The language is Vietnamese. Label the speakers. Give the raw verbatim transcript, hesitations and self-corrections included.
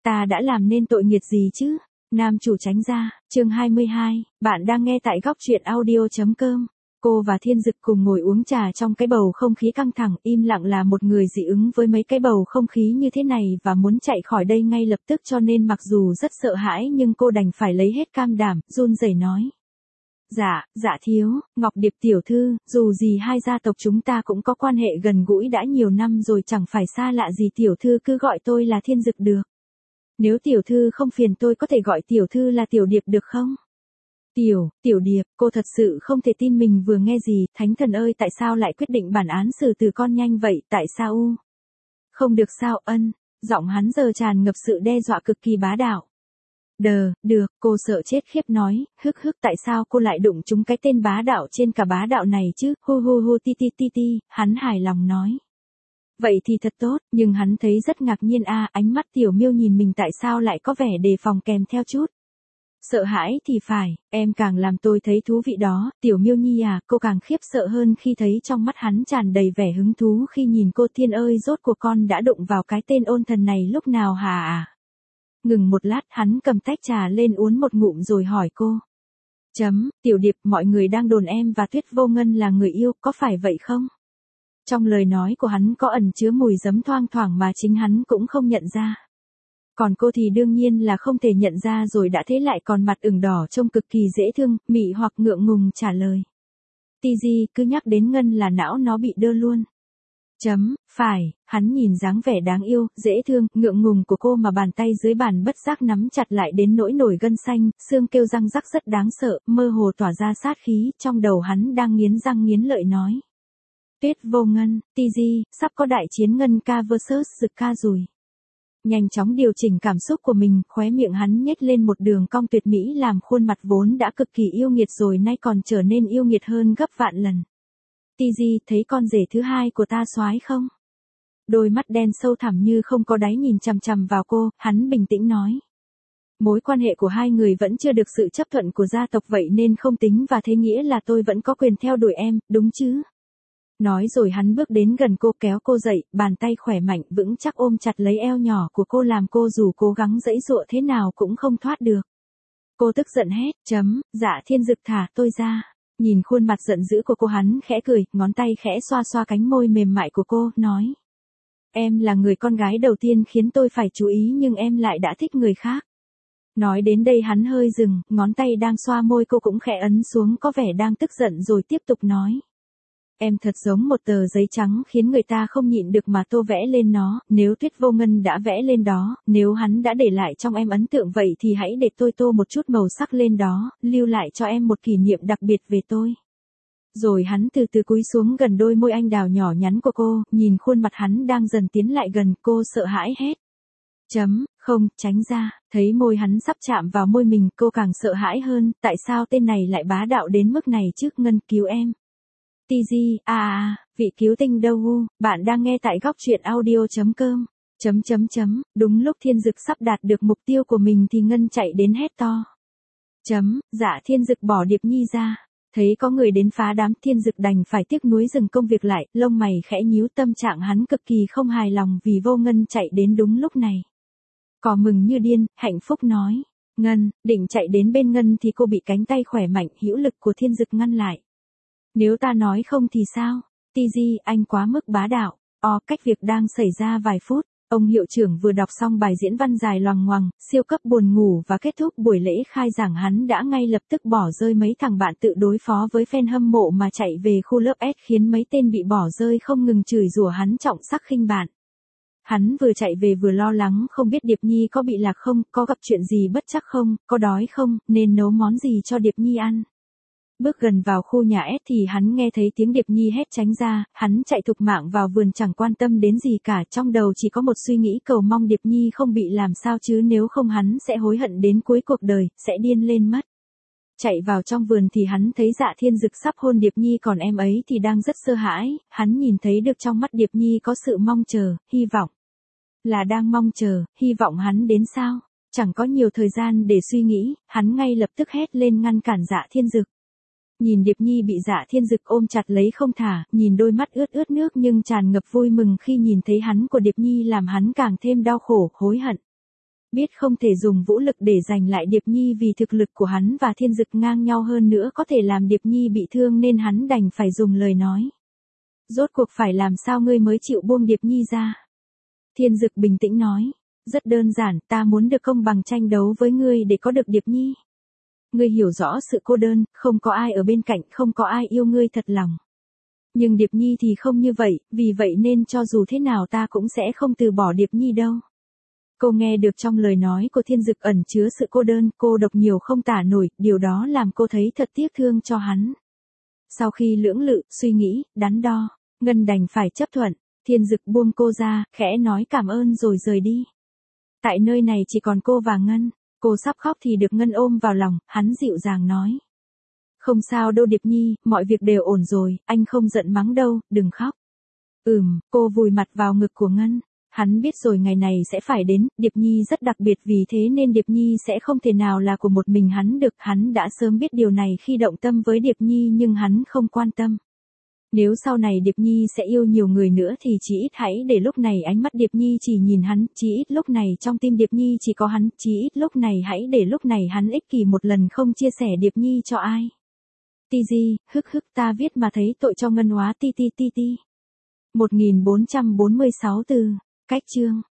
Speaker 1: ta đã làm nên tội nghiệt gì chứ? Nam chủ tránh ra, chương hai mươi hai, bạn đang nghe tại góc truyện audio.com. Cô và Thiên Dực cùng ngồi uống trà trong cái bầu không khí căng thẳng, im lặng là một người dị ứng với mấy cái bầu không khí như thế này và muốn chạy khỏi đây ngay lập tức, cho nên mặc dù rất sợ hãi nhưng cô đành phải lấy hết cam đảm, run rẩy nói. Dạ, dạ thiếu, Ngọc Điệp tiểu thư, dù gì hai gia tộc chúng ta cũng có quan hệ gần gũi đã nhiều năm rồi, chẳng phải xa lạ gì, tiểu thư cứ gọi tôi là Thiên Dực được. Nếu tiểu thư không phiền tôi có thể gọi tiểu thư là Tiểu Điệp được không? Tiểu, Tiểu Điệp, cô thật sự không thể tin mình vừa nghe gì, thánh thần ơi, tại sao lại quyết định bản án xử tử con nhanh vậy, tại sao u? Không được sao, ân, giọng hắn giờ tràn ngập sự đe dọa cực kỳ bá đạo. Đờ, được, cô sợ chết khiếp nói, hức hức, tại sao cô lại đụng trúng cái tên bá đạo trên cả bá đạo này chứ, hu hu hu ti ti ti ti, hắn hài lòng nói. Vậy thì thật tốt, nhưng hắn thấy rất ngạc nhiên a, ánh mắt Tiểu Miêu nhìn mình tại sao lại có vẻ đề phòng kèm theo chút. Sợ hãi thì phải, em càng làm tôi thấy thú vị đó, Tiểu Miêu nhi à, cô càng khiếp sợ hơn khi thấy trong mắt hắn tràn đầy vẻ hứng thú khi nhìn cô. Thiên ơi, rốt cuộc con đã đụng vào cái tên ôn thần này lúc nào hả à? Ngừng một lát, hắn cầm tách trà lên uống một ngụm rồi hỏi cô. Chấm, Tiểu Điệp, mọi người đang đồn em và Tuyết Vô Ngân là người yêu, có phải vậy không? Trong lời nói của hắn có ẩn chứa mùi giấm thoang thoảng mà chính hắn cũng không nhận ra. Còn cô thì đương nhiên là không thể nhận ra rồi, đã thế lại còn mặt ửng đỏ trông cực kỳ dễ thương, mị hoặc ngượng ngùng trả lời. Ti Di, cứ nhắc đến Ngân là não nó bị đơ luôn. Chấm, phải, hắn nhìn dáng vẻ đáng yêu, dễ thương, ngượng ngùng của cô mà bàn tay dưới bàn bất giác nắm chặt lại đến nỗi nổi gân xanh, xương kêu răng rắc rất đáng sợ, mơ hồ tỏa ra sát khí, trong đầu hắn đang nghiến răng nghiến lợi nói. Tuyết Vô Ngân, Ti Di, sắp có đại chiến Ngân ca versus Dực ca rồi. Nhanh chóng điều chỉnh cảm xúc của mình, khóe miệng hắn nhếch lên một đường cong tuyệt mỹ làm khuôn mặt vốn đã cực kỳ yêu nghiệt rồi nay còn trở nên yêu nghiệt hơn gấp vạn lần. Ti Di, thấy con rể thứ hai của ta soái không? Đôi mắt đen sâu thẳm như không có đáy nhìn chằm chằm vào cô, hắn bình tĩnh nói. Mối quan hệ của hai người vẫn chưa được sự chấp thuận của gia tộc vậy nên không tính, và thế nghĩa là tôi vẫn có quyền theo đuổi em, đúng chứ? Nói rồi hắn bước đến gần cô, kéo cô dậy, bàn tay khỏe mạnh vững chắc ôm chặt lấy eo nhỏ của cô làm cô dù cố gắng giãy giụa thế nào cũng không thoát được. Cô tức giận hét, chấm, dạ Thiên Dực thả tôi ra. Nhìn khuôn mặt giận dữ của cô, hắn khẽ cười, ngón tay khẽ xoa xoa cánh môi mềm mại của cô, nói. Em là người con gái đầu tiên khiến tôi phải chú ý nhưng em lại đã thích người khác. Nói đến đây hắn hơi dừng, ngón tay đang xoa môi cô cũng khẽ ấn xuống, có vẻ đang tức giận rồi tiếp tục nói. Em thật giống một tờ giấy trắng khiến người ta không nhịn được mà tô vẽ lên nó, nếu Tuyết Vô Ngân đã vẽ lên đó, nếu hắn đã để lại trong em ấn tượng vậy thì hãy để tôi tô một chút màu sắc lên đó, lưu lại cho em một kỷ niệm đặc biệt về tôi. Rồi hắn từ từ cúi xuống gần đôi môi anh đào nhỏ nhắn của cô, nhìn khuôn mặt hắn đang dần tiến lại gần, cô sợ hãi hét. Chấm, không, tránh ra, thấy môi hắn sắp chạm vào môi mình, cô càng sợ hãi hơn, tại sao tên này lại bá đạo đến mức này chứ? Ngân cứu em. Ti Di, à à, vị cứu tinh đâu u, bạn đang nghe tại góc truyện audio.com. Chấm chấm chấm, đúng lúc Thiên Dực sắp đạt được mục tiêu của mình thì Ngân chạy đến hét to. Chấm, dạ Thiên Dực bỏ Điệp Nhi ra. Thấy có người đến phá đám, Thiên Dực đành phải tiếc nuối dừng công việc lại, lông mày khẽ nhíu, tâm trạng hắn cực kỳ không hài lòng vì Vô Ngân chạy đến đúng lúc này. Cò mừng như điên, hạnh phúc nói. Ngân, định chạy đến bên Ngân thì cô bị cánh tay khỏe mạnh hữu lực của Thiên Dực ngăn lại. Nếu ta nói không thì sao? Ti Di, anh quá mức bá đạo. O, cách việc đang xảy ra vài phút. Ông hiệu trưởng vừa đọc xong bài diễn văn dài loằng ngoằng, siêu cấp buồn ngủ và kết thúc buổi lễ khai giảng, hắn đã ngay lập tức bỏ rơi mấy thằng bạn tự đối phó với fan hâm mộ mà chạy về khu lớp S, khiến mấy tên bị bỏ rơi không ngừng chửi rủa hắn trọng sắc khinh bạn. Hắn vừa chạy về vừa lo lắng không biết Điệp Nhi có bị lạc không, có gặp chuyện gì bất trắc không, có đói không, nên nấu món gì cho Điệp Nhi ăn. Bước gần vào khu nhà S thì hắn nghe thấy tiếng Điệp Nhi hét tránh ra, hắn chạy thục mạng vào vườn chẳng quan tâm đến gì cả, trong đầu chỉ có một suy nghĩ cầu mong Điệp Nhi không bị làm sao chứ nếu không hắn sẽ hối hận đến cuối cuộc đời, sẽ điên lên mất. Chạy vào trong vườn thì hắn thấy Dạ Thiên Dực sắp hôn Điệp Nhi, còn em ấy thì đang rất sợ hãi, hắn nhìn thấy được trong mắt Điệp Nhi có sự mong chờ, hy vọng. Là đang mong chờ, hy vọng hắn đến sao? Chẳng có nhiều thời gian để suy nghĩ, hắn ngay lập tức hét lên ngăn cản Dạ Thiên Dực. Nhìn Điệp Nhi bị Dạ Thiên Dực ôm chặt lấy không thả, nhìn đôi mắt ướt ướt nước nhưng tràn ngập vui mừng khi nhìn thấy hắn của Điệp Nhi làm hắn càng thêm đau khổ, hối hận. biết không thể dùng vũ lực để giành lại Điệp Nhi vì thực lực của hắn và Thiên Dực ngang nhau hơn nữa có thể làm Điệp Nhi bị thương nên hắn đành phải dùng lời nói. Rốt cuộc phải làm sao ngươi mới chịu buông Điệp Nhi ra? Thiên Dực bình tĩnh nói, rất đơn giản, ta muốn được công bằng tranh đấu với ngươi để có được Điệp Nhi. Ngươi hiểu rõ sự cô đơn, không có ai ở bên cạnh, không có ai yêu ngươi thật lòng. Nhưng Điệp Nhi thì không như vậy, vì vậy nên cho dù thế nào ta cũng sẽ không từ bỏ Điệp Nhi đâu. Cô nghe được trong lời nói của Thiên Dực ẩn chứa sự cô đơn, cô độc nhiều không tả nổi, điều đó làm cô thấy thật tiếc thương cho hắn. Sau khi lưỡng lự, suy nghĩ, đắn đo, Ngân đành phải chấp thuận, Thiên Dực buông cô ra, khẽ nói cảm ơn rồi rời đi. Tại nơi này chỉ còn cô và Ngân, cô sắp khóc thì được Ngân ôm vào lòng, hắn dịu dàng nói. Không sao đâu Điệp Nhi, mọi việc đều ổn rồi, anh không giận mắng đâu, đừng khóc. Ừm, cô vùi mặt vào ngực của Ngân. Hắn biết rồi ngày này sẽ phải đến, Điệp Nhi rất đặc biệt vì thế nên Điệp Nhi sẽ không thể nào là của một mình hắn được. Hắn đã sớm biết điều này khi động tâm với Điệp Nhi nhưng hắn không quan tâm. Nếu sau này Điệp Nhi sẽ yêu nhiều người nữa thì chỉ ít hãy để lúc này ánh mắt Điệp Nhi chỉ nhìn hắn, chỉ ít lúc này trong tim Điệp Nhi chỉ có hắn, chỉ ít lúc này hãy để lúc này hắn ích kỷ một lần không chia sẻ Điệp Nhi cho ai. Ti di, hức hức ta viết mà thấy tội cho Ngân hóa ti ti ti ti. một nghìn bốn trăm bốn mươi sáu từ, cách chương.